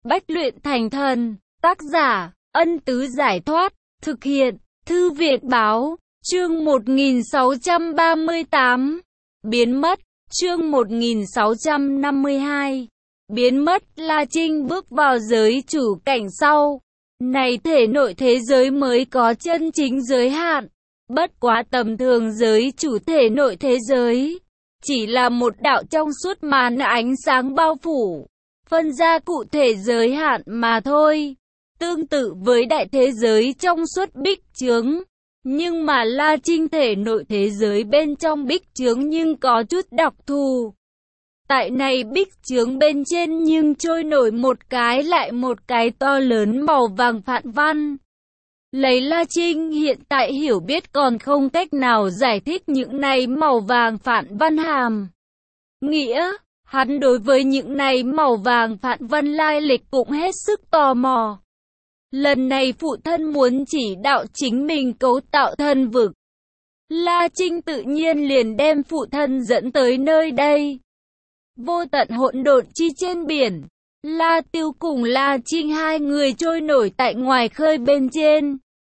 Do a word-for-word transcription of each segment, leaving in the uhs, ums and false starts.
Bách luyện thành thần. Tác giả, Ân Tứ Giải Thoát. Thực hiện, Thư viện Báo. Chương một nghìn sáu trăm ba mươi tám. Biến mất. Chương một nghìn sáu trăm năm mươi hai. Biến mất. La Trinh bước vào giới chủ cảnh sau. Này thể nội thế giới mới có chân chính giới hạn. Bất quá tầm thường giới chủ thể nội thế giới chỉ là một đạo trong suốt màn ánh sáng bao phủ, phân ra cụ thể giới hạn mà thôi. Tương tự với đại thế giới trong suốt bích chướng. Nhưng mà La Trinh thể nội thế giới bên trong bích chướng nhưng có chút đặc thù. Tại này bích chướng bên trên nhưng trôi nổi một cái lại một cái to lớn màu vàng phạn văn. Lấy La Trinh hiện tại hiểu biết còn không cách nào giải thích những này màu vàng phạn văn hàm nghĩa. Hắn đối với những này màu vàng phạn văn lai lịch cũng hết sức tò mò. Lần này phụ thân muốn chỉ đạo chính mình cấu tạo thần vực. La Trinh tự nhiên liền đem phụ thân dẫn tới nơi đây. Vô tận hỗn độn chi trên biển. La Tiêu cùng La Trinh hai người trôi nổi tại ngoài khơi bên trên.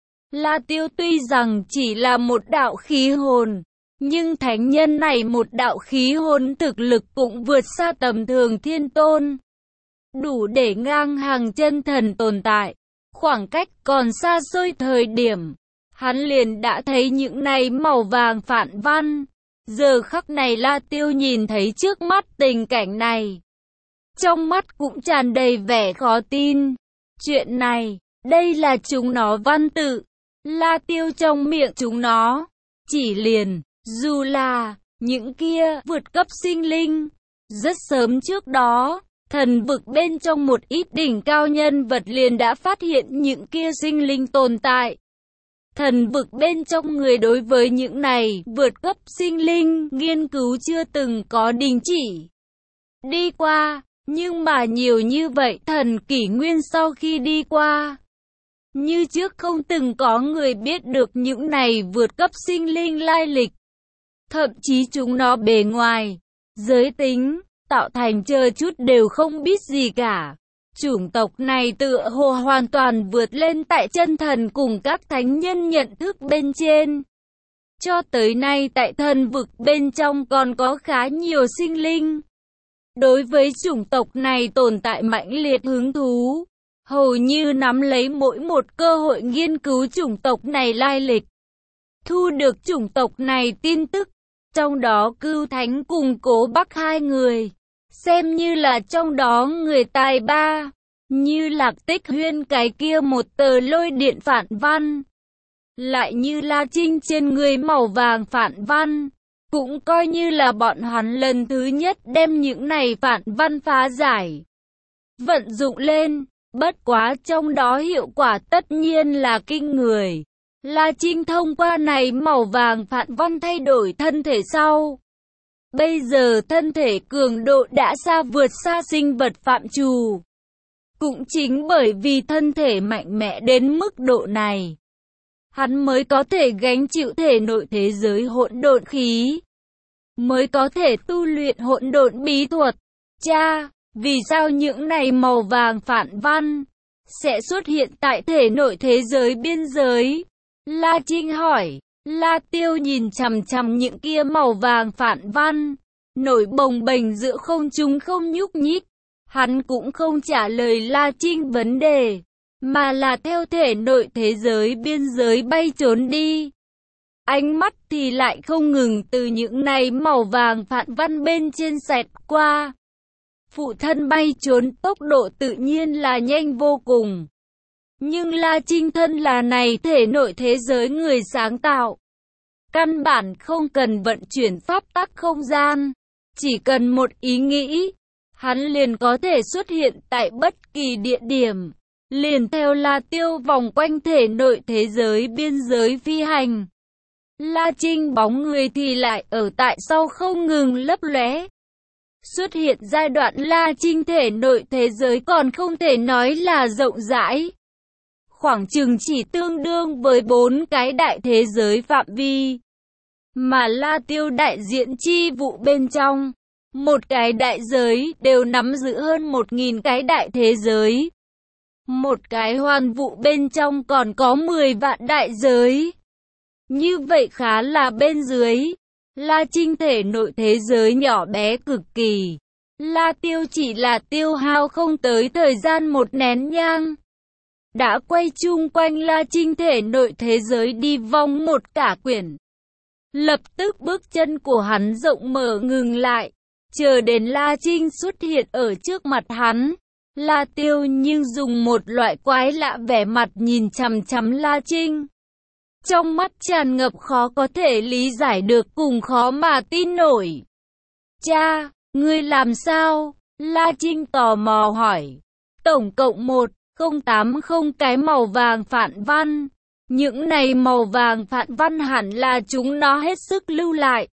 La Tiêu tuy rằng chỉ là một đạo khí hồn, nhưng thánh nhân này một đạo khí hồn thực lực cũng vượt xa tầm thường thiên tôn. Đủ để ngang hàng chân thần tồn tại. Khoảng cách còn xa xôi thời điểm, hắn liền đã thấy những này màu vàng phạn văn. Giờ khắc này La Tiêu nhìn thấy trước mắt tình cảnh này. Trong mắt cũng tràn đầy vẻ khó tin. Chuyện này, đây là chúng nó văn tự. La Tiêu trong miệng chúng nó. Chỉ liền, dù là, những kia vượt cấp sinh linh. Rất sớm trước đó, thần vực bên trong một ít đỉnh cao nhân vật liền đã phát hiện những kia sinh linh tồn tại. Thần vực bên trong người đối với những này vượt cấp sinh linh nghiên cứu chưa từng có đình chỉ. Đi qua, nhưng mà nhiều như vậy thần kỷ nguyên sau khi đi qua. Như trước không từng có người biết được những này vượt cấp sinh linh lai lịch. Thậm chí chúng nó bề ngoài, giới tính, tạo thành chờ chút đều không biết gì cả. Chủng tộc này tựa hồ hoàn toàn vượt lên tại chân thần cùng các thánh nhân nhận thức bên trên. Cho tới nay tại thần vực bên trong còn có khá nhiều sinh linh. Đối với chủng tộc này tồn tại mãnh liệt hứng thú, hầu như nắm lấy mỗi một cơ hội nghiên cứu chủng tộc này lai lịch. Thu được chủng tộc này tin tức, trong đó Cưu Thánh cùng Cố Bắc hai người, xem như là trong đó người tài ba, như Lạc Tích Huyên cái kia một tờ lôi điện phản văn. Lại như La Trinh trên người màu vàng phản văn, cũng coi như là bọn hắn lần thứ nhất đem những này phản văn phá giải, vận dụng lên. Bất quá trong đó hiệu quả tất nhiên là kinh người. La Trinh thông qua này màu vàng phản văn thay đổi thân thể sau. Bây giờ thân thể cường độ đã xa vượt xa sinh vật phạm trù. Cũng chính bởi vì thân thể mạnh mẽ đến mức độ này, hắn mới có thể gánh chịu thể nội thế giới hỗn độn khí, mới có thể tu luyện hỗn độn bí thuật. Cha, vì sao những này màu vàng phản văn sẽ xuất hiện tại thể nội thế giới biên giới? La Trinh hỏi. La Tiêu nhìn chằm chằm những kia màu vàng phản văn, nổi bồng bềnh giữa không trung không nhúc nhích. Hắn cũng không trả lời La Trinh vấn đề, mà là theo thể nội thế giới biên giới bay trốn đi. Ánh mắt thì lại không ngừng từ những này màu vàng phản văn bên trên xẹt qua. Phụ thân bay trốn tốc độ tự nhiên là nhanh vô cùng. Nhưng La Trinh thân là này thể nội thế giới người sáng tạo. Căn bản không cần vận chuyển pháp tắc không gian. Chỉ cần một ý nghĩ, hắn liền có thể xuất hiện tại bất kỳ địa điểm. Liền theo La Tiêu vòng quanh thể nội thế giới biên giới phi hành. La Trinh bóng người thì lại ở tại sau không ngừng lấp lóe. Xuất hiện giai đoạn La Trinh thể nội thế giới còn không thể nói là rộng rãi. Khoảng chừng chỉ tương đương với bốn cái đại thế giới phạm vi. Mà La Tiêu đại diện chi vụ bên trong, Một cái đại giới đều nắm giữ hơn một nghìn cái đại thế giới. Một cái hoàn vũ bên trong còn có mười vạn đại giới. Như vậy khá là bên dưới. La Trinh thể nội thế giới nhỏ bé cực kỳ. La Tiêu chỉ là tiêu hao không tới thời gian một nén nhang. Đã quay chung quanh La Trinh thể nội thế giới đi vòng một cả quyển. Lập tức bước chân của hắn rộng mở ngừng lại. Chờ đến La Trinh xuất hiện ở trước mặt hắn. La Tiêu nhưng dùng một loại quái lạ vẻ mặt nhìn chằm chằm La Trinh. Trong mắt tràn ngập khó có thể lý giải được cùng khó mà tin nổi. Cha, ngươi làm sao? La Trinh tò mò hỏi. Tổng cộng một không tám không cái màu vàng phản văn. Những này màu vàng phản văn hẳn là chúng nó hết sức lưu lại.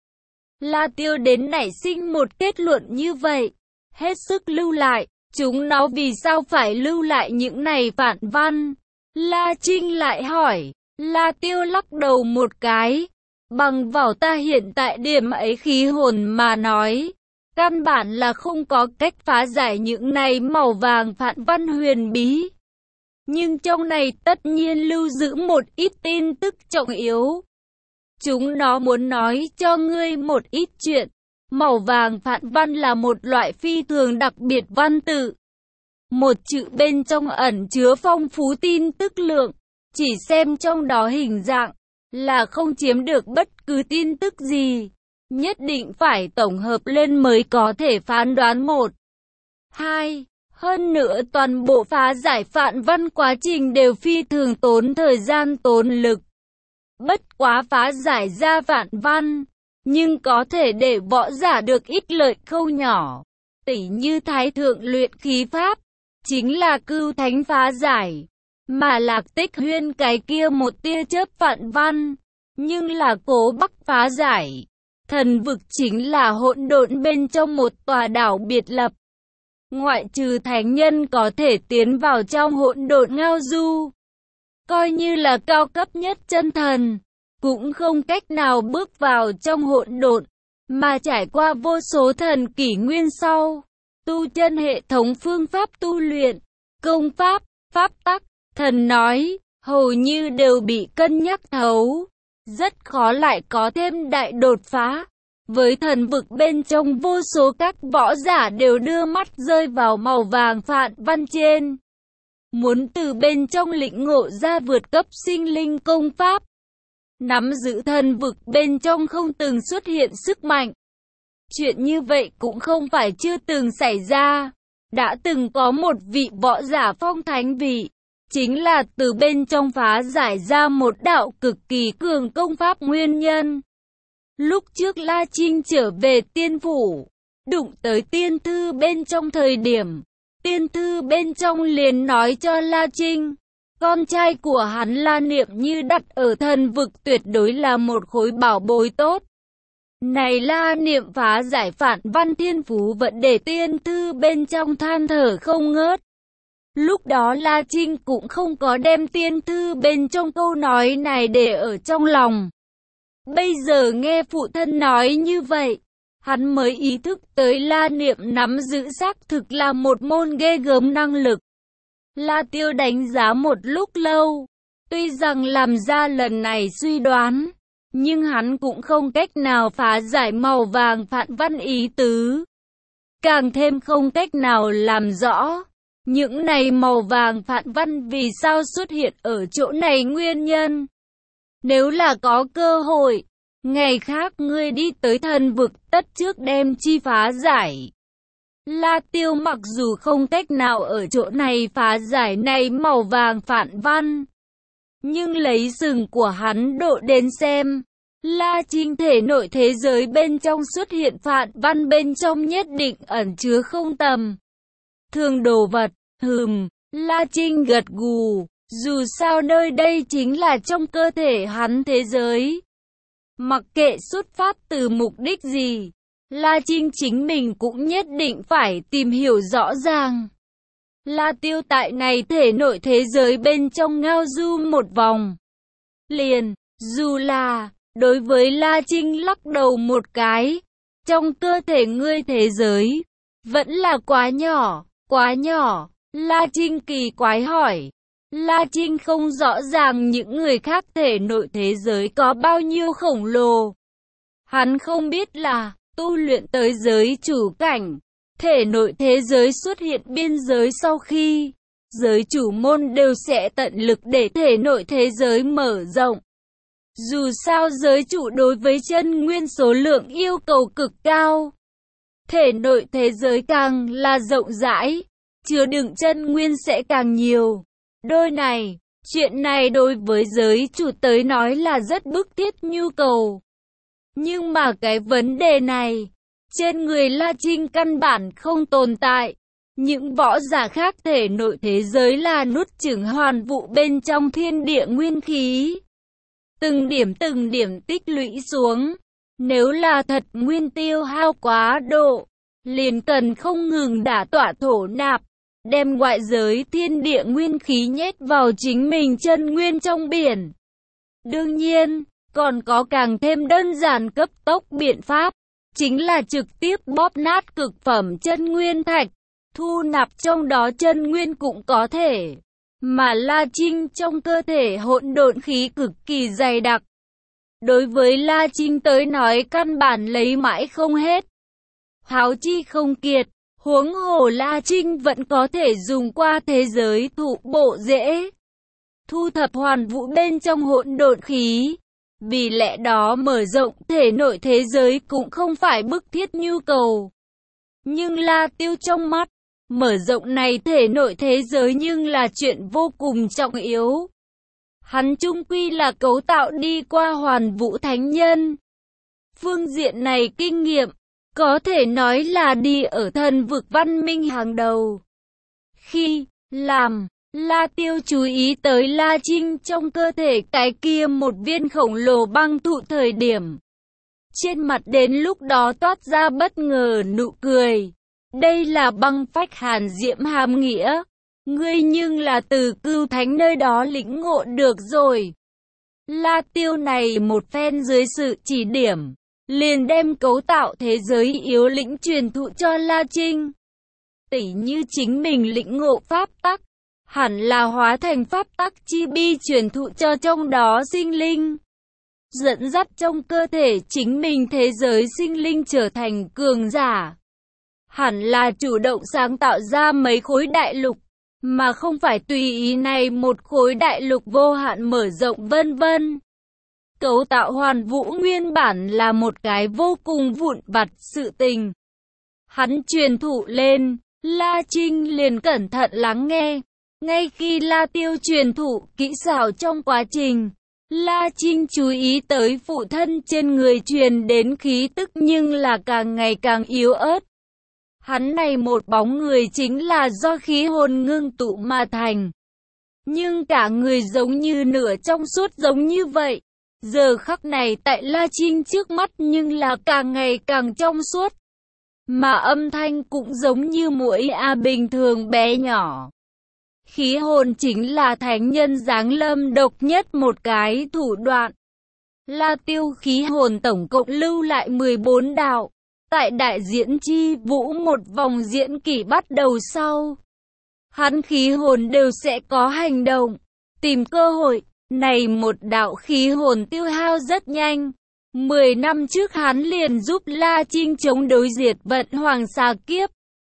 La Tiêu đến nảy sinh một kết luận như vậy. Hết sức lưu lại, chúng nó vì sao phải lưu lại những này phản văn? La Trinh lại hỏi. La Tiêu lắc đầu một cái. Bằng vào ta hiện tại điểm ấy khí hồn mà nói. Căn bản là không có cách phá giải những này màu vàng phản văn huyền bí. Nhưng trong này tất nhiên lưu giữ một ít tin tức trọng yếu. Chúng nó muốn nói cho ngươi một ít chuyện. Màu vàng phản văn là một loại phi thường đặc biệt văn tự. Một chữ bên trong ẩn chứa phong phú tin tức lượng. Chỉ xem trong đó hình dạng là không chiếm được bất cứ tin tức gì. Nhất định phải tổng hợp lên mới có thể phán đoán một. Hai. Hơn nữa toàn bộ phá giải phản văn quá trình đều phi thường tốn thời gian tốn lực. Bất quá phá giải ra phản văn, nhưng có thể để võ giả được ít lợi khâu nhỏ. Tỉ như thái thượng luyện khí pháp, chính là cưu thánh phá giải. Mà Lạc Tích Huyên cái kia một tia chớp phản văn, nhưng là Cố Bắc phá giải. Thần vực chính là hỗn độn bên trong một tòa đảo biệt lập. Ngoại trừ thánh nhân có thể tiến vào trong hỗn độn ngao du, coi như là cao cấp nhất chân thần, cũng không cách nào bước vào trong hỗn độn, mà trải qua vô số thần kỷ nguyên sau, tu chân hệ thống phương pháp tu luyện, công pháp, pháp tắc, thần nói, hầu như đều bị cân nhắc thấu, rất khó lại có thêm đại đột phá. Với thần vực bên trong vô số các võ giả đều đưa mắt rơi vào màu vàng phản văn trên. Muốn từ bên trong lĩnh ngộ ra vượt cấp sinh linh công pháp. Nắm giữ thần vực bên trong không từng xuất hiện sức mạnh. Chuyện như vậy cũng không phải chưa từng xảy ra. Đã từng có một vị võ giả phong thánh vị. Chính là từ bên trong phá giải ra một đạo cực kỳ cường công pháp nguyên nhân. Lúc trước La Trinh trở về tiên phủ, đụng tới tiên thư bên trong thời điểm, tiên thư bên trong liền nói cho La Trinh, con trai của hắn La Niệm Như đặt ở thần vực tuyệt đối là một khối bảo bối tốt. Này La Niệm phá giải phản văn thiên phú vẫn để tiên thư bên trong than thở không ngớt. Lúc đó La Trinh cũng không có đem tiên thư bên trong câu nói này để ở trong lòng. Bây giờ nghe phụ thân nói như vậy, hắn mới ý thức tới La Niệm nắm giữ xác thực là một môn ghê gớm năng lực. La Tiêu đánh giá một lúc lâu, tuy rằng làm ra lần này suy đoán, nhưng hắn cũng không cách nào phá giải màu vàng phản văn ý tứ. Càng thêm không cách nào làm rõ, những này màu vàng phản văn vì sao xuất hiện ở chỗ này nguyên nhân. Nếu là có cơ hội, ngày khác ngươi đi tới thần vực tất trước đem chi phá giải. La Tiêu mặc dù không cách nào ở chỗ này phá giải này màu vàng phản văn, nhưng lấy sừng của hắn độ đến xem, La Trinh thể nội thế giới bên trong xuất hiện phản văn bên trong nhất định ẩn chứa không tầm thường đồ vật. Hừm, La Trinh gật gù, dù sao nơi đây chính là trong cơ thể hắn thế giới. Mặc kệ xuất phát từ mục đích gì, La Trinh chính mình cũng nhất định phải tìm hiểu rõ ràng. La Tiêu tại này thể nội thế giới bên trong ngao du một vòng. Liền, dù là, đối với La Trinh lắc đầu một cái, trong cơ thể ngươi thế giới, vẫn là quá nhỏ, quá nhỏ. La Trinh kỳ quái hỏi. La Trinh không rõ ràng những người khác thể nội thế giới có bao nhiêu khổng lồ. Hắn không biết là, tu luyện tới giới chủ cảnh, thể nội thế giới xuất hiện biên giới sau khi giới chủ môn đều sẽ tận lực để thể nội thế giới mở rộng. Dù sao giới chủ đối với chân nguyên số lượng yêu cầu cực cao. Thể nội thế giới càng là rộng rãi, chứa đựng chân nguyên sẽ càng nhiều. Đôi này, chuyện này đối với giới chủ tới nói là rất bức thiết nhu cầu. Nhưng mà cái vấn đề này, trên người La Trinh căn bản không tồn tại. Những võ giả khác thể nội thế giới là nuốt chửng hoàn vũ bên trong thiên địa nguyên khí. Từng điểm từng điểm tích lũy xuống. Nếu là thật nguyên tiêu hao quá độ, liền cần không ngừng đả tọa thổ nạp, đem ngoại giới thiên địa nguyên khí nhét vào chính mình chân nguyên trong biển. Đương nhiên, còn có càng thêm đơn giản cấp tốc biện pháp, chính là trực tiếp bóp nát cực phẩm chân nguyên thạch, thu nạp trong đó chân nguyên cũng có thể. Mà La Trinh trong cơ thể hỗn độn khí cực kỳ dày đặc. Đối với La Trinh tới nói căn bản lấy mãi không hết. Háo chi không kiệt, huống hồ La Trinh vẫn có thể dùng qua thế giới thụ bộ dễ. Thu thập hoàn vũ bên trong hỗn độn khí. Vì lẽ đó mở rộng thể nội thế giới cũng không phải bức thiết nhu cầu. Nhưng La Tiêu trong mắt, mở rộng này thể nội thế giới nhưng là chuyện vô cùng trọng yếu. Hắn chung quy là cấu tạo đi qua hoàn vũ thánh nhân. Phương diện này kinh nghiệm, có thể nói là đi ở thần vực văn minh hàng đầu. Khi làm, La Tiêu chú ý tới La Trinh trong cơ thể cái kia một viên khổng lồ băng thụ thời điểm. Trên mặt đến lúc đó toát ra bất ngờ nụ cười. Đây là băng phách hàn diễm hàm nghĩa. Ngươi nhưng là từ Cưu Thánh nơi đó lĩnh ngộ được rồi. La Tiêu này một phen dưới sự chỉ điểm, liền đem cấu tạo thế giới yếu lĩnh truyền thụ cho La Trinh. Tỉ như chính mình lĩnh ngộ pháp tắc, hẳn là hóa thành pháp tắc chi bi truyền thụ cho trong đó sinh linh. Dẫn dắt trong cơ thể chính mình thế giới sinh linh trở thành cường giả. Hẳn là chủ động sáng tạo ra mấy khối đại lục, mà không phải tùy ý này một khối đại lục vô hạn mở rộng vân vân. Cấu tạo hoàn vũ nguyên bản là một cái vô cùng vụn vặt sự tình. Hắn truyền thụ lên, La Trinh liền cẩn thận lắng nghe. Ngay khi La Tiêu truyền thụ kỹ xảo trong quá trình, La Trinh chú ý tới phụ thân trên người truyền đến khí tức nhưng là càng ngày càng yếu ớt. Hắn này một bóng người chính là do khí hồn ngưng tụ mà thành. Nhưng cả người giống như nửa trong suốt giống như vậy. Giờ khắc này tại La Trinh trước mắt nhưng là càng ngày càng trong suốt. Mà âm thanh cũng giống như muỗi a bình thường bé nhỏ. Khí hồn chính là thánh nhân giáng lâm độc nhất một cái thủ đoạn. La Tiêu khí hồn tổng cộng lưu lại mười bốn đạo. Tại đại diễn chi vũ một vòng diễn kỷ bắt đầu sau, hắn khí hồn đều sẽ có hành động, tìm cơ hội. Này một đạo khí hồn tiêu hao rất nhanh. Mười năm trước hắn liền giúp La Trinh chống đối diệt vận hoàng xà kiếp.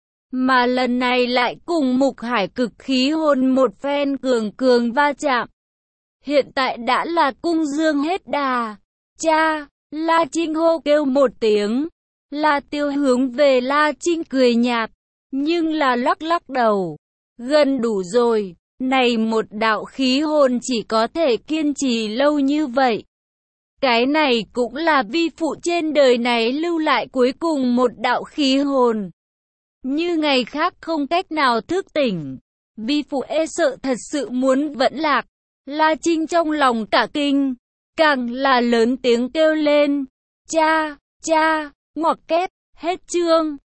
Mà lần này lại cùng Mục Hải cực khí hồn một phen cường cường va chạm. Hiện tại đã là cung dương hết đà. Cha, La Trinh hô kêu một tiếng. La Tiêu hướng về La Trinh cười nhạt, nhưng là lắc lắc đầu. Gần đủ rồi, này một đạo khí hồn chỉ có thể kiên trì lâu như vậy. Cái này cũng là vi phụ trên đời này lưu lại cuối cùng một đạo khí hồn. Như ngày khác không cách nào thức tỉnh, vi phụ e sợ thật sự muốn vẫn lạc. La Trinh trong lòng cả kinh, càng là lớn tiếng kêu lên. Cha, cha, ngoặc kép, hết chương.